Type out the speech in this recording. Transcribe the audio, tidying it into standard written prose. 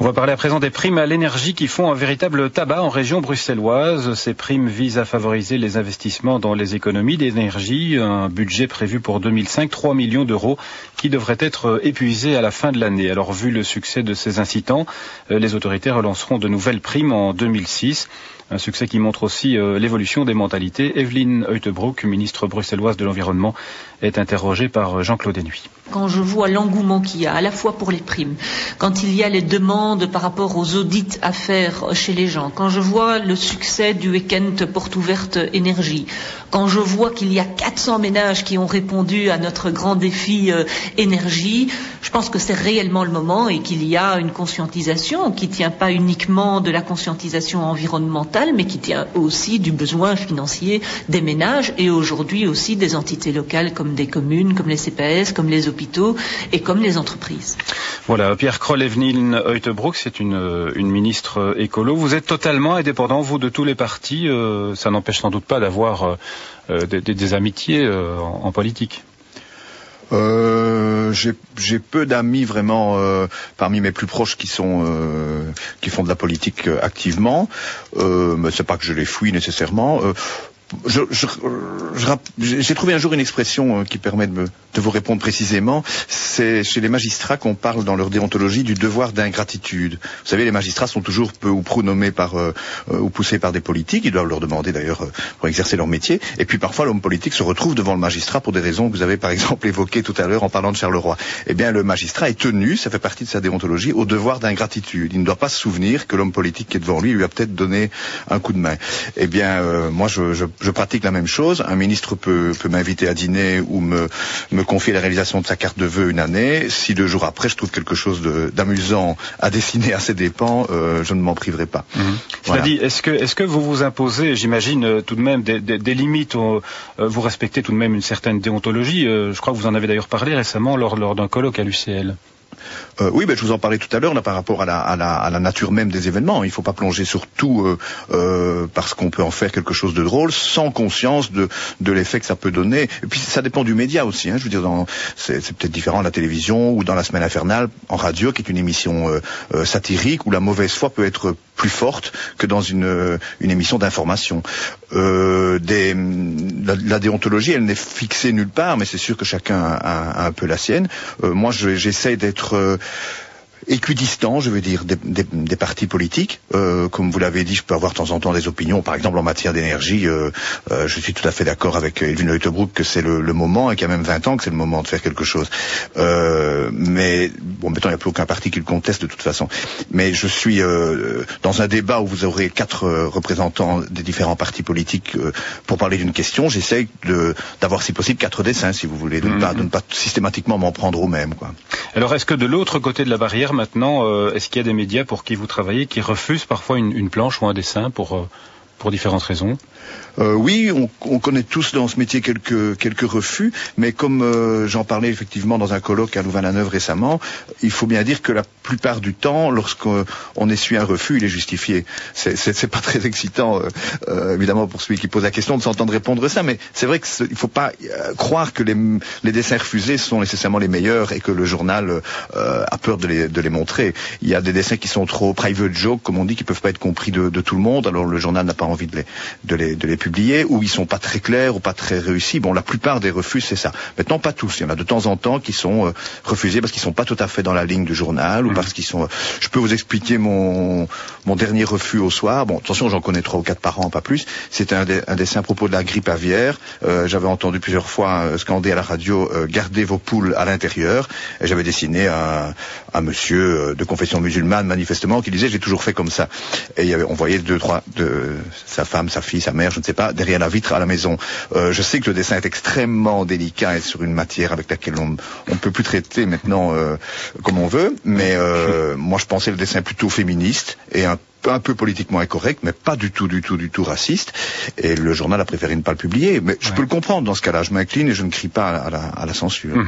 On va parler à présent des primes à l'énergie qui font un véritable tabac en région bruxelloise. Ces primes visent à favoriser les investissements dans les économies d'énergie. Un budget prévu pour 2005, 3 millions d'euros qui devrait être épuisé à la fin de l'année. Alors, vu le succès de ces incitants, les autorités relanceront de nouvelles primes en 2006. Un succès qui montre aussi l'évolution des mentalités. Evelyne Uytebroek, ministre bruxelloise de l'Environnement, est interrogée par Jean-Claude Hennuy. Quand je vois l'engouement qu'il y a, à la fois pour les primes, quand il y a les demandes par rapport aux audits à faire chez les gens, quand je vois le succès du week-end porte ouverte énergie, quand je vois qu'il y a 400 ménages qui ont répondu à notre grand défi énergie, je pense que c'est réellement le moment et qu'il y a une conscientisation qui ne tient pas uniquement de la conscientisation environnementale, mais qui tient aussi du besoin financier des ménages et aujourd'hui aussi des entités locales comme des communes, comme les CPS, comme les hôpitaux et comme les entreprises. Voilà, Pierre Kroll, Evelyne Uytebroek, c'est une ministre écolo. Vous êtes totalement indépendant, vous, de tous les partis. Ça n'empêche sans doute pas d'avoir des amitiés en politique. J'ai peu d'amis vraiment parmi mes plus proches qui font de la politique activement, mais c'est pas que je les fuis nécessairement. J'ai trouvé un jour une expression qui permet de vous répondre précisément. C'est chez les magistrats qu'on parle dans leur déontologie du devoir d'ingratitude. Vous savez, les magistrats sont toujours peu ou prou nommés ou poussés par des politiques. Ils doivent leur demander d'ailleurs pour exercer leur métier. Et puis parfois l'homme politique se retrouve devant le magistrat pour des raisons que vous avez par exemple évoquées tout à l'heure en parlant de Charleroi. Eh bien, le magistrat est tenu, ça fait partie de sa déontologie, au devoir d'ingratitude. Il ne doit pas se souvenir que l'homme politique qui est devant lui a peut-être donné un coup de main. Eh bien, moi je pratique la même chose. Un ministre peut m'inviter à dîner ou me confier la réalisation de sa carte de vœux une année. Si 2 jours après je trouve quelque chose d'amusant à dessiner à ses dépens, je ne m'en priverai pas. Cela dit, est-ce que vous vous imposez, j'imagine, tout de même des limites, vous respectez tout de même une certaine déontologie. Je crois que vous en avez d'ailleurs parlé récemment lors d'un colloque à l'UCL. Oui, je vous en parlais tout à l'heure là, par rapport à la nature même des événements. Il ne faut pas plonger sur tout parce qu'on peut en faire quelque chose de drôle sans conscience de l'effet que ça peut donner. Et puis ça dépend du média aussi. Je veux dire, c'est peut-être différent à la télévision ou dans la semaine infernale en radio, qui est une émission satirique où la mauvaise foi peut être plus forte que dans une émission d'information. La déontologie, elle n'est fixée nulle part, mais c'est sûr que chacun a un peu la sienne. Moi, j'essaie d'être équidistant, je veux dire, des partis politiques. Comme vous l'avez dit, je peux avoir de temps en temps des opinions. Par exemple, en matière d'énergie, je suis tout à fait d'accord avec Evelyne Uytebroek que c'est le moment, et qu'il y a même 20 ans que c'est le moment de faire quelque chose. Mais, bon, maintenant, il n'y a plus aucun parti qui le conteste de toute façon. Mais je suis dans un débat où vous aurez 4 représentants des différents partis politiques pour parler d'une question. J'essaie d'avoir, si possible, 4 dessins, si vous voulez, de ne pas systématiquement m'en prendre au même, quoi. Alors, est-ce que de l'autre côté de la barrière, maintenant, est-ce qu'il y a des médias pour qui vous travaillez qui refusent parfois une planche ou un dessin pour différentes raisons? Oui, on connaît tous dans ce métier quelques refus, mais comme j'en parlais effectivement dans un colloque à Louvain-la-Neuve récemment, il faut bien dire que la plupart du temps, lorsqu'on essuie un refus, il est justifié. C'est pas très excitant, évidemment, pour celui qui pose la question de s'entendre répondre ça, mais c'est vrai qu'il ne faut pas croire que les dessins refusés sont nécessairement les meilleurs et que le journal a peur de les montrer. Il y a des dessins qui sont trop private joke, comme on dit, qui peuvent pas être compris de tout le monde, alors le journal n'a pas envie de les publiés, ou ils sont pas très clairs ou pas très réussis. Bon, la plupart des refus, c'est ça. Maintenant, pas tous. Il y en a de temps en temps qui sont refusés parce qu'ils sont pas tout à fait dans la ligne du journal ou parce qu'ils sont... Je peux vous expliquer mon dernier refus au soir. Bon, attention, j'en connais 3 ou 4 par an, pas plus. C'était un dessin à propos de la grippe aviaire. J'avais entendu plusieurs fois scander à la radio « Gardez vos poules à l'intérieur ». Et j'avais dessiné un monsieur de confession musulmane, manifestement, qui disait « J'ai toujours fait comme ça ». Et on voyait 2-3 de sa femme, sa fille, sa mère, je ne sais pas, derrière la vitre à la maison. Je sais que le dessin est extrêmement délicat et sur une matière avec laquelle on ne peut plus traiter maintenant comme on veut, mais moi je pensais le dessin plutôt féministe et un peu politiquement incorrect, mais pas du tout raciste. Et le journal a préféré ne pas le publier. Mais je peux le comprendre dans ce cas-là. Je m'incline et je ne crie pas à la censure.